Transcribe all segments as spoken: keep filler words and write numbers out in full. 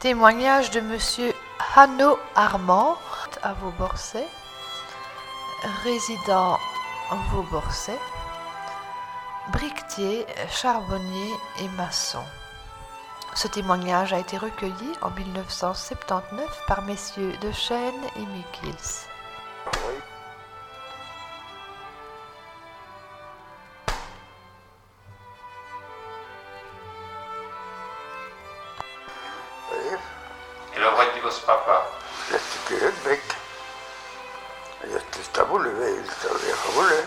Témoignage de Monsieur Hanno Armand à Vauborset, résident Vauborset, briquetier, charbonnier et maçon. Ce témoignage a été recueilli en mille neuf cent soixante-dix-neuf par messieurs De Chêne et Mikils. Oui. E lo vuoi di vostro papà? Jag tycker ett brick. Jättestabile, jättestabile.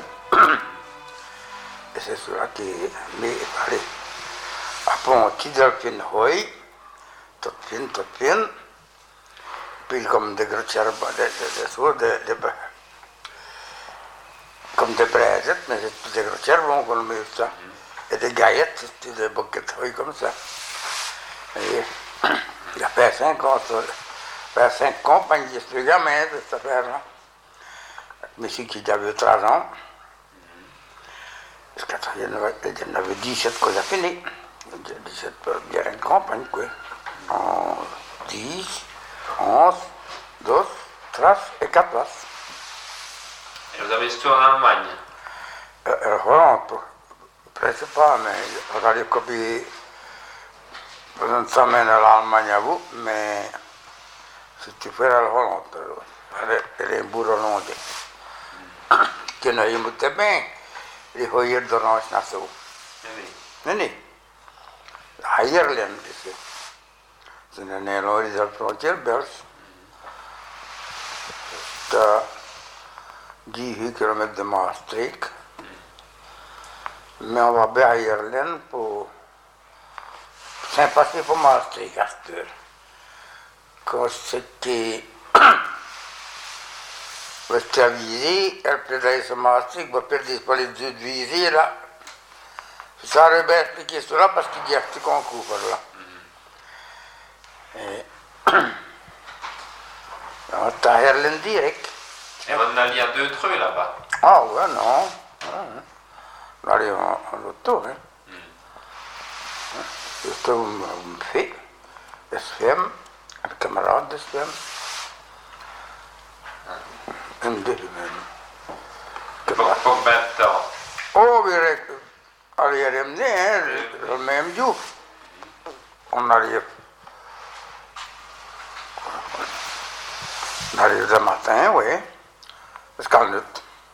Et c'est cela qui m'est parlé. Après, on tire le pin hoi, tout pin, tout pin. Puis comme des gros charbons, des des des des comme des braisettes, mais c'est des gros charbons qu'on met ça. Et des gaillettes, c'est des boquettes hoi comme ça. Et il a fait cinq ans, fait cinq compagnies de ce gamin de cette affaire-là. Monsieur qui avait trois ans. Parce qu'il y en avait dix-sept qu'on a fini. dix-sept pour bien une campagne, quoi. En dix, onze, douze, treize et quatorze. Et vous avez studiato en Allemagne? Euh, Hollande, presque pas, mais regardez comme on s'amène à l'Allemagne à vous, mais si tu fais la Hollande, elle est un bourreau hollandais. Che noi molto bene, li hoier d'orange nassau. Nee, nee. Ireland is het. Ze zijn Nederland is al frontierbeurs. De dix kilomètres de Maastricht. Mais on va bien à Ireland pour c'est passé pour Maastricht à cette heure. Quand c'était Questa visée, elle prédait ce Maastricht, va perdre pour les deux visées là. Ça aurait bien expliqué cela parce qu'il y a un petit concours là. Et on est à Ireland direct. Et on allait à deux treux là-bas? Ah ouais, non. On allait en, en auto. Hein. Mm. Juste un fait, S F M, un camarade de S F M. Un deux même. Pour combien de temps? Oh, vi allait ramener hein, le, le même jour. On arrive. On arrive le matin, oui. Parce qu'on est.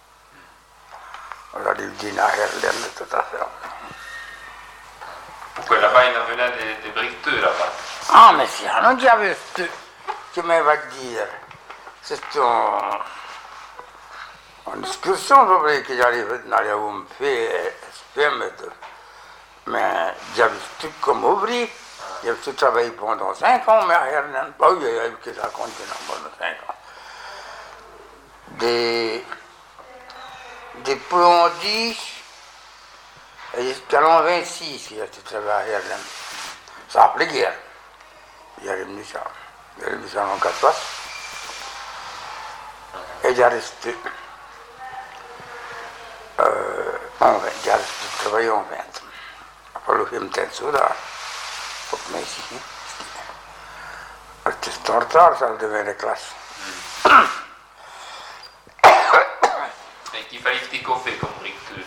On arrive dîner à Ireland, tout à fait. Pourquoi là-bas il en venait des, des briqueteux là-bas? Ah, mais si, non ci aveva che mi va a dire. C'est un. En excursion, je voulais que j'arrive dans les hommes faits, mais j'avais tout comme ouvrier, j'avais tout travaillé pendant cinq ans, mais à Ireland, bah oui, il y a eu que ça continue pendant cinq ans. Des, depuis en dix, jusqu'à l'an vingt-six, il y a tout travaillé à Ireland. Ça a pris guerre. Il y a revenu ça. Il y a revenu ça en quatorze. Et j'ai resté. Euh, en vingt, j'ai travaillé en vingt. Après le film Tenso, là, faut que ici. C'était en retard, ça devait les classes. Et qu'il fallait petit café comme briqueteux?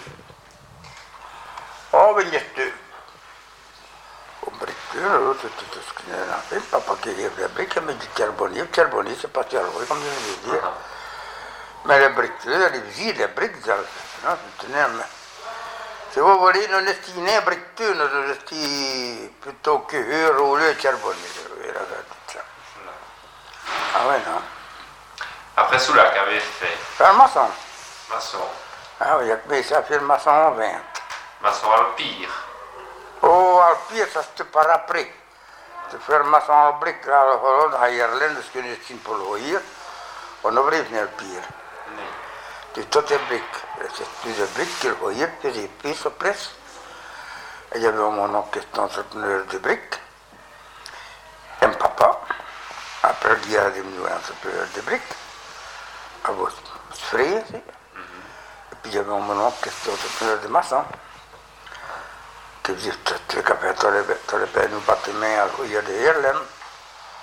Oh, ben, j'étais. Au briqueteux, c'était tout ce qu'il y en avait. Papa qui avait les briques, mais du charbonnier. Le charbonnier, c'est pas charbonnier, comme je l'ai dit. Mais les briqueteux, les visites, les briques, no? Se voi volete non è né briqueteux, non è plutôt que eux rouler le charbonnier, ragazzi. Ah ouais, non. Après cela, qu'avait fait? Faire maçon. Maçon. Ah oui, il a commencé à faire maçon en vingt. Maçon à l'Empire. Oh, à l'Empire, ça c'était par après. De faire maçon en brique, là, à Hollande, à Ireland, parce que nous étions pour le hier, on aurait venu à l'Empire. De toutes les briques. C'est plusieurs briques qu'il voyait, puis des pièces au presse. Et il y avait mon oncle qui était entrepreneur de briques. Un papa. Après, il y a devenu entrepreneur de briques. À vos frères aussi. Et puis il y avait mon oncle qui était entrepreneur de maçon. Qui faisait tout le café, tous les pays, nous bâtiments à l'Ouïa de Irlande.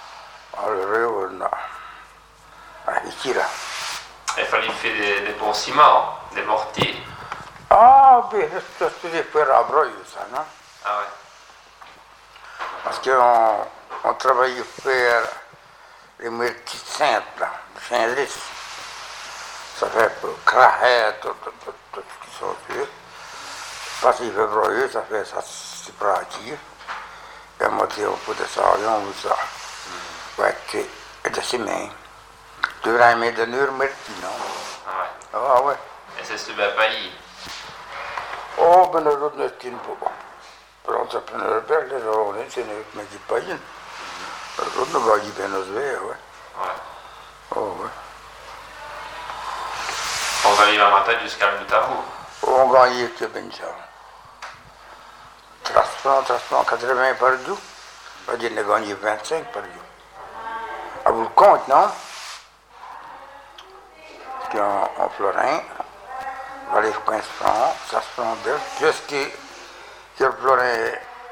Allora, no. Ah, ici, là. Il fallait faire des, des bons ciments, des mortiers. Ah, beh, questo studio per la brossa, no? Ah ouais. Parce qu'on on travaillait faire les mortiers simples, là, Saint-Lys. Ça fait pour craher, tout, tout, tout, tout ce qui sont dessus. Parce qu'il fait broyer, ça fait ça, c'est pratique. Et moi, on peut de ça, on veut ça. Ouais, c'est de ses mains. Tu vas mettre de nur mortier, non? Ah ouais. Ah, ouais. Et c'est ce paille. Oh, ben dat is net tien voor. Want op een berg is er al niet in met die pijn. Dat is nog wel je bent als weer, hoor. Ouais. Oh, ouais. On va aller la matin jusqu'à Moutavou. On gagne que ben ça. Transplant, transplant quatre-vingts par jour. On dit qu'on gagne vingt-cinq par jour. À vous le compte, non? Parce qu'en florin, on va aller quinze francs, ça se prend d'elle. Jusqu'à que le florin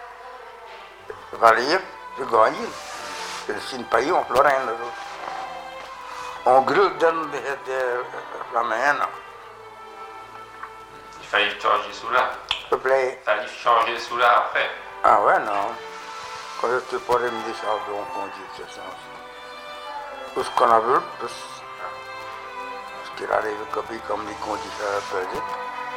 va lire, tu gagnes. C'est le signe payé en florin, là. On grille dans la main. Il fallait changer sous là. S'il te plaît. Il fallait changer sous là après. Ah ouais, non. Quand je te pourrais me dire ça, on conduit de ce sens. Tout ce qu'on a vu, plus. Parce qu'il arrive comme les conditions à la Belgique.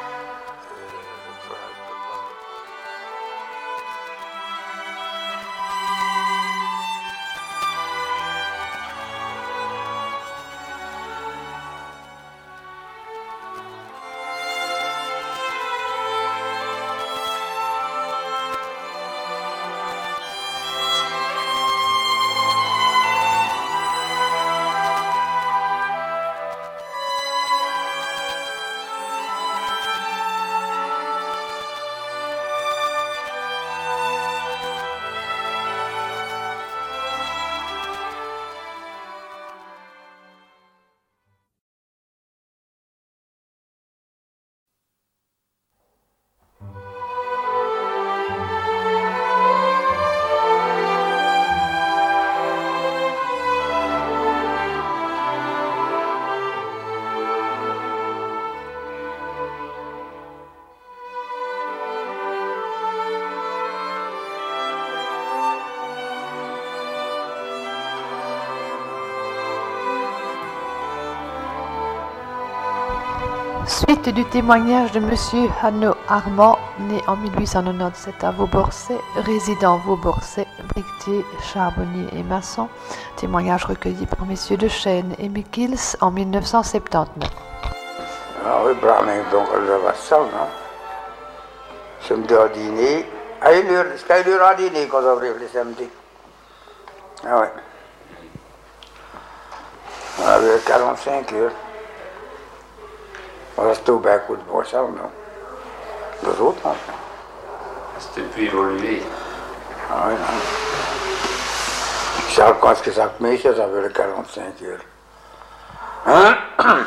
Suite du témoignage de Monsieur Hanno Armand, né en mille huit cent quatre-vingt-dix-sept à Vauborcet, résident Vauborcet, briquetier, charbonnier et maçon. Témoignage recueilli par Messieurs de Chêne et Mikils en mille neuf cent soixante-dix-neuf. Ah oui, Brahmin, donc elle va ça, non? Samedi à dîner. À une heure, jusqu'à une heure à dîner quand on ouvre les samedis. Ah ouais. On avait quarante-cinq heures. On restait au bac de Boissard, non? Les autres, non? C'était plus évolué. Ah oui, non. Charles, quand est-ce que ça met, ça, ça avait quarante-cinq heures. Hein?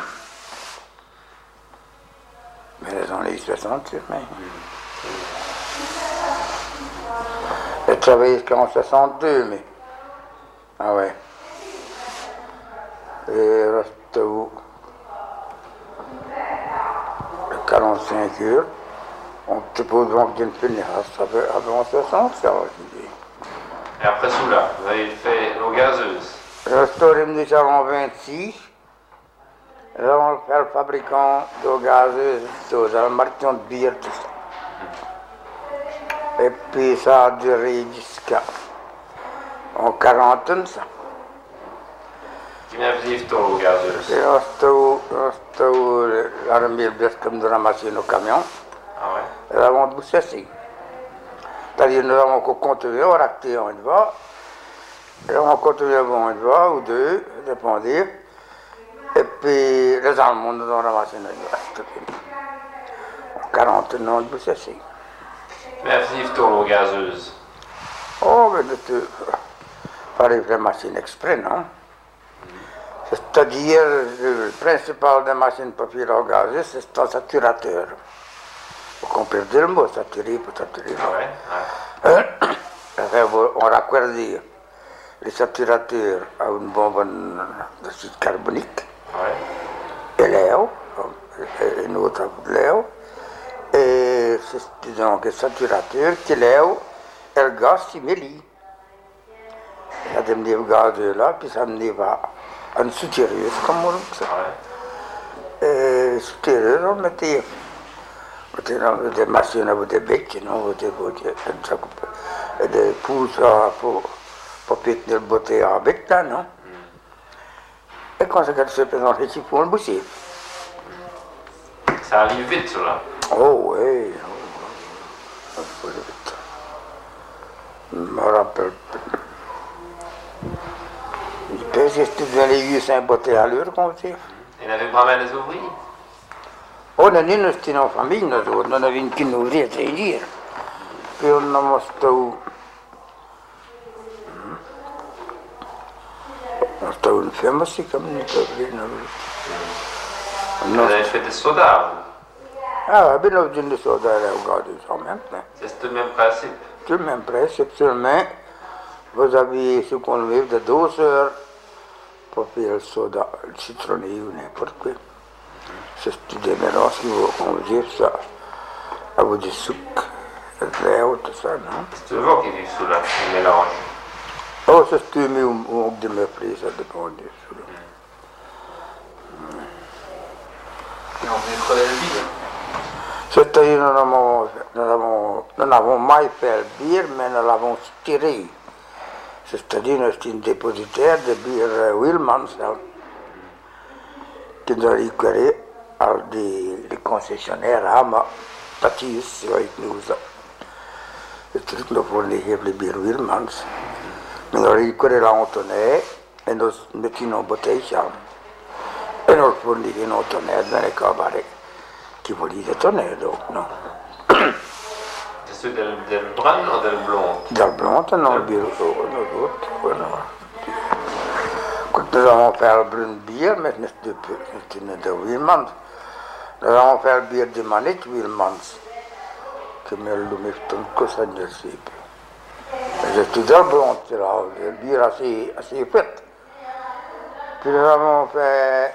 Mais les années soixante, mais. J'ai travaillé jusqu'en soixante-deux, mais. Ah ouais. Et reste où? quarante-cinq heures. On te pose donc d'une péniche, ça fait avant soixante, ça va dire. Et après sous là, vous avez fait l'eau gazeuse. Restauré me en vingt-six. Là, on fait le fabricant d'eau gazeuse, dans la marchand de bière, tout ça. Et puis ça a duré jusqu'à en quarantaine, ça. Qui m'a fait l'eau gazeuse. Et on stove l'armée comme de ramasser nos camions. Ah ouais. Et là, on boussait ici. C'est-à-dire, nous avons continué, on racté en une fois. Et on continué en une fois ou deux, dépendait. Et puis, les Allemands nous ont ramassé nos vastes. En quarante ans, on boussait ici. Merci pour l'eau gazeuse. Oh, mais il fallait faire machine exprès, non? C'est-à-dire, le principal des machines pour faire l'eau gazeuse, c'est un saturateur. On peut dire le mot, saturer pour saturer. Ah ouais, ouais. On raccordit les saturateurs à une bombe d'acide carbonique, Ouais. et l'air, et une autre de l'air, et c'est donc le saturateur qui l'air et le gaz qui mêlent. Ça me dit le gaz là, puis ça me dit à une soutireuse, comme on dit ça. Ouais. Et soutireuse, on mettait des machines avec des becs, non, des des pouces pour pour péter le beauté à bec là, non. Et quand ça se fait dans les chiffons, le boucher. Ça arrive vite, cela. Oh oui, oh, oh, vite. Je me rappelle. Je pense que c'était dans les huit cents beautés à l'heure, comme ça. Il n'avait pas mal les ouvriers. On a une c'était en famille, nous autres, on avait une qui nous faisait dire. Puis on a mostré où. On a une femme aussi, comme nous avons. Vous avez fait des sodas, vous. Ah, ben, on a une soda là, regardez ça en même temps. C'est le même principe. Tout le même principe, seulement, vous avez ce qu'on veut de douze heures pour faire le soda, le citronné ou n'importe quoi. C'est des mélanges qui vont conduire ça, avec du sucre, de l'air, tout ça, non? C'est vous qui vivez sous là, le mélange. Oh, c'est ce que je me de me faire, ça dépend de ça. Et on peut crever le bide. C'est-à-dire, nous avons, nous avons, nous n'avons pas fait le bière, mais nous l'avons tiré. C'est-à-dire, c'est un dépositaire de bière Wilmans, qui nous a récupéré à des, des concessionnaires à ma Tatis, avec nous. Le truc nous fournit les bières Wilmans. Nous avons récupéré la Antonnet et nous mettions une bouteille ça. Et nous fournit une Antonnet dans les cabarets. Qui voulait des tonnerres, donc, non. C'est ceux del, del brun ou del blond? Del blond, non, le bureau, nous autres, non. Quand nous avons fait le brun bière, mais c'était une de Wilmans. Nous avons fait le bière de Manette Wilmans, que me le mettent que ça ne sait pas. C'était del blond, le bière assez, assez faite. Puis nous avons fait.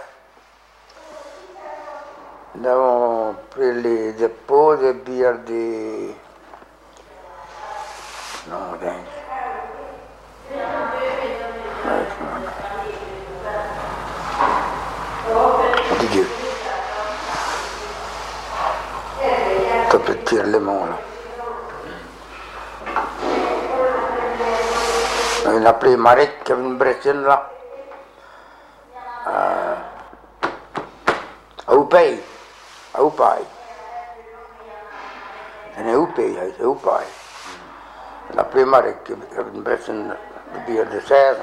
Nous avons pris les dépôts de bière des. Non, dingue. De Dieu. Ça peut tirer les mains là. On a appelé Marek qui avait une bretagne là. Euh, à Oupay. À Oupay. On est Oupay, c'est Oupay. On a appelé Marek qui avait une bretagne de bière de seize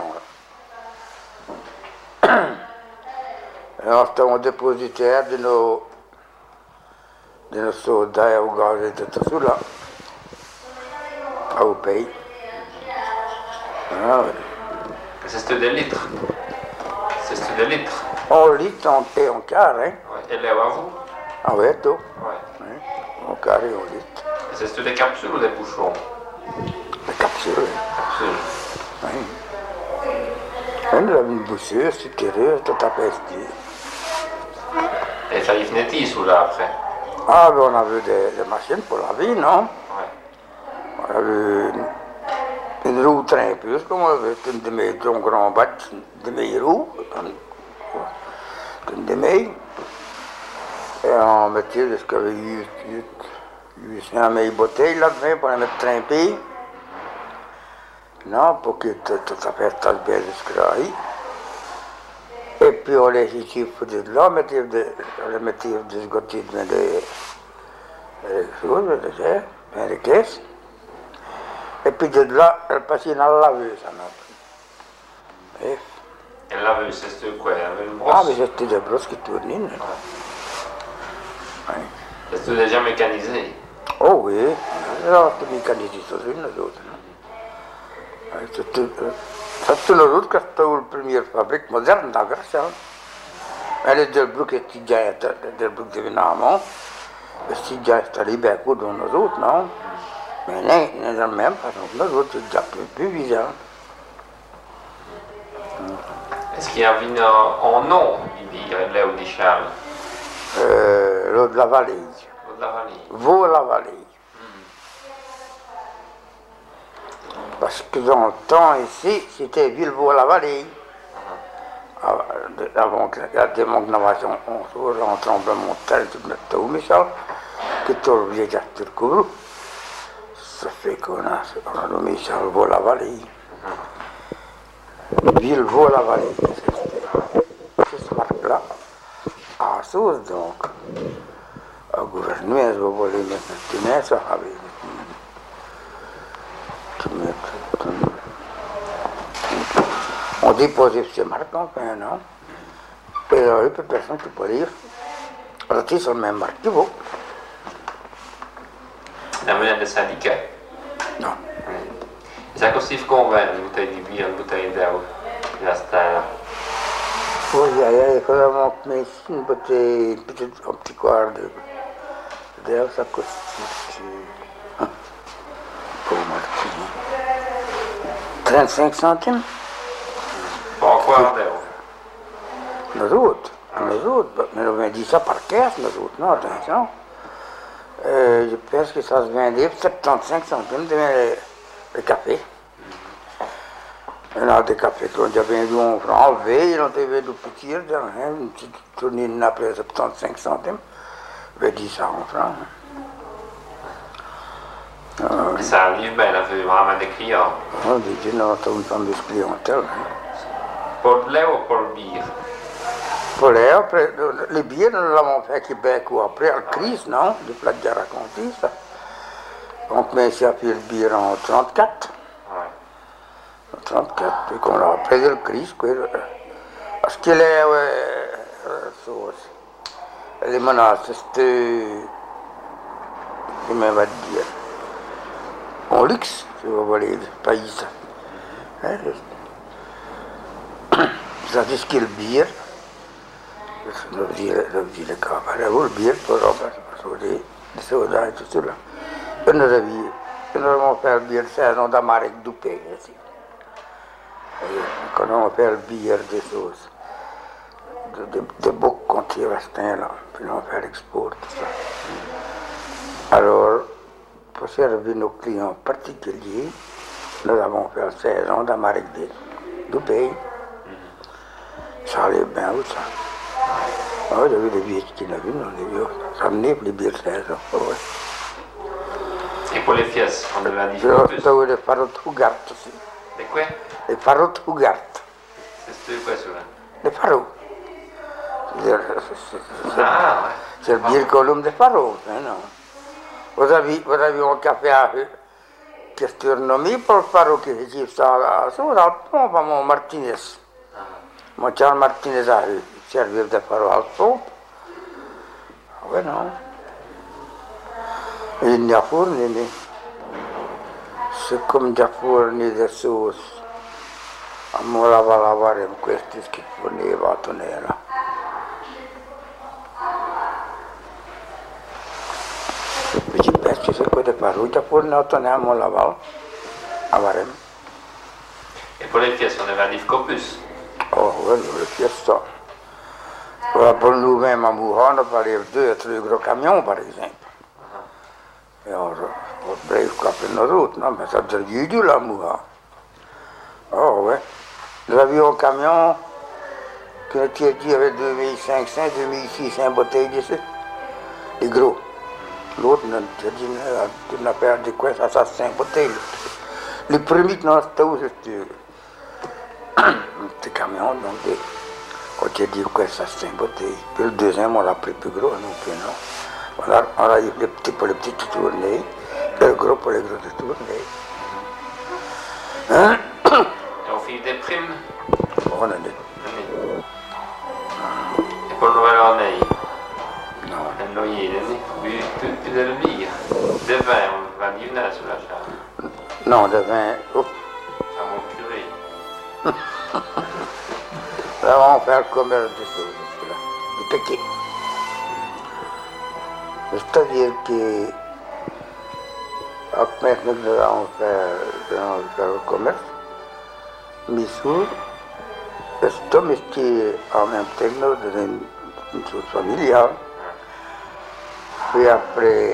ans. Et on était en dépositaire de nos, de nos sodas et au gaz et tout ça là. À Oupay. Ah, oui. C'est des litres. C'est des litres. En litre en, et en quart, hein? Ouais. Et là, à vous? Ah ouais, tout. Ouais. Oui. En quart et en litre. Et c'est des capsules ou des bouchons? Des capsules. Capsules. Oui. On avait une boucheuse, c'est tiré, tout à fait. Et ça y venait sous là après? Ah, ben on avait des, des machines pour la vie, non? Ouais. On avait une, une roue trimpeuse, comme on avait une demi, un grand bat, une demi-roue, une demi. Et on mettait jusqu'à huit cents bouteilles là-dedans pour les mettre trempées. Non, pour que tout ça fasse bien jusque-là. Et puis on les chiffres de là, on mettait de, on les mettait de ce côté de des choses, de des caisses. Et puis de là, elle passait dans la laveuse. Et la laveuse, c'est quoi? Elle avait une brosse? ah, mais c'était des brosses qui tournaient. Ouais. Oui. C'est déjà mécanisé? Oh oui, là, c'était mécanisé sur une, nous autres. C'était nous autres que c'était la première fabrique moderne d'agression. Elle est Delbrook et Tidja, Delbrook de Vinamon. Tidja est allé bien coup dans nous autres, non? Mais non, nous n'avons même pas, nous autres, c'est déjà plus, plus bizarre. Est-ce qu'il y a un vin en nom, il dit, là où dit Charles? Euh, l'eau de la vallée. L'eau de la vallée. Vaut la vallée. Parce que dans le temps ici, c'était Villevaux-la-Vallée. Avant que la démocratisation, on se tremblement de terre, tout le temps, Michel, que tout le vieux acteur couvre. Ça fait qu'on a, on a nommé Michel Vaux-la-Vallée. Villevaux-la-Vallée. C'est ce marque-là. À source, donc, au gouvernement, vous voulez mettre un tunnel, ça avait. On dépose ces marques, enfin, non? Et là, il n'y a personne qui peut lire. Alors, c'est sur la même marque qui vaut. La monnaie de syndicat? Non. Ça coûte combien une bouteille de bière, une bouteille d'eau? Là, c'est un. Oui, il faut vraiment mettre une bouteille, un petit, un petit quart de. D'eau, ça coûte. Pour marquer. trente-cinq centimes. Pas quart d'eau. Nous autres, nous autres, mais on dit ça par caisse, nous autres, non, attention. Euh, je pense que ça se vendait pour soixante-quinze centimes de le, le café. Il y a des cafés qu'on a vendu en franc, veille, on avait vendu petit, une petite tournée après soixante-quinze centimes, on avait dit ça en franc. Euh, ça arrive bien, là, c'est vraiment des clients. On dit, non, c'est une femme de clientèle. Pour le lait ou pour le bière? Pour les, après, les bières, nous l'avons fait à Québec ou après, à la crise, non? De plat de raconté, ça. Donc, mais ici, a fait le bière en trente-quatre. Ouais. En trente-quatre, et qu'on a après la crise, quoi. Parce qu'il est, ouais, sauce. Les menaces, c'était, comment on va dire, en luxe, si vous voulez, le pays, ça. Hein, ça dit ce qu'est le bière. Le dire, le dire le cabaret, le bière, pour remplacer les sodas et tout cela. Et nous avons fait le bière saison d'Amérique du pays, ici. Quand on fait le bière des choses, de, de, de beaucoup contiers restants là, puis on fait l'export, tout ça. Alors, pour servir nos clients particuliers, nous avons fait la saison d'Amérique du pays. Ça allait bien, où ça? Ah, il y avait des billets qui n'avaient pas vu, ça venait pour les billets de saison. Ouais. Et pour les pièces, on devait dire plus. Il y les farottes Hougart aussi. Les quoi? Les farottes Hougart. C'est quoi, ça? Les farots. Ah, ouais. C'est le bière colombe des farots, hein, non? Vous avez, vous avez un café à eux qui est surnommé pour le farou qui fait ça à son alpon, pas mon Martinez. Mon Charles Martinez a eu, servir de farou alpon. Oui, non. Et il n'y a pas de c'est comme Jafour ni de sauce. Amore va lavorare in questi schifoni vato nera. Vedi pezzi se quelle paruta pur ne otteniamo la val. Avarem. Et pour les pièces, on avait un livre Copus. Oh, quello le pièces. Voilà, pour nous-mêmes à Wuhan, on parlait deux ou trois gros camions par exemple. Et on brave qua per la route, no? Mais ça devient du là, Wuhan. Oh, ouais. Nous avions un camion qui avait deux mille cinq cents, deux mille six cents bouteilles d'ici. Les gros. L'autre, tu n'as perdu quoi, ça, ça, cinq bouteilles. Les premiers qui n'ont pas c'était un petit camion, donc des, quand tu as dit quoi, ça, cinq bouteilles. Puis le deuxième, on l'a pris plus gros, non plus, non. On a, on a eu les petits pour les petits tournées, et le gros pour les gros tournées. Hein? Et on fait des primes. On a des. Et pour le Noël en aille. Non. Un loyer, puis plus de bière. De vin, on va dire là sur la charge. Non, de vin. Oh. À mon curé. Là, on va faire le commerce des choses, là, du piquet. C'est-à-dire que, après, nous allons faire, faire le commerce, Missour, Questo métier en même temps de une chose familiale. Puis après,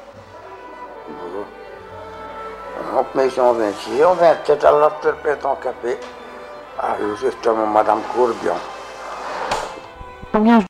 on met en vingt-six, en vingt-sept, à l'autre en café, à justement Madame Courbion. Combien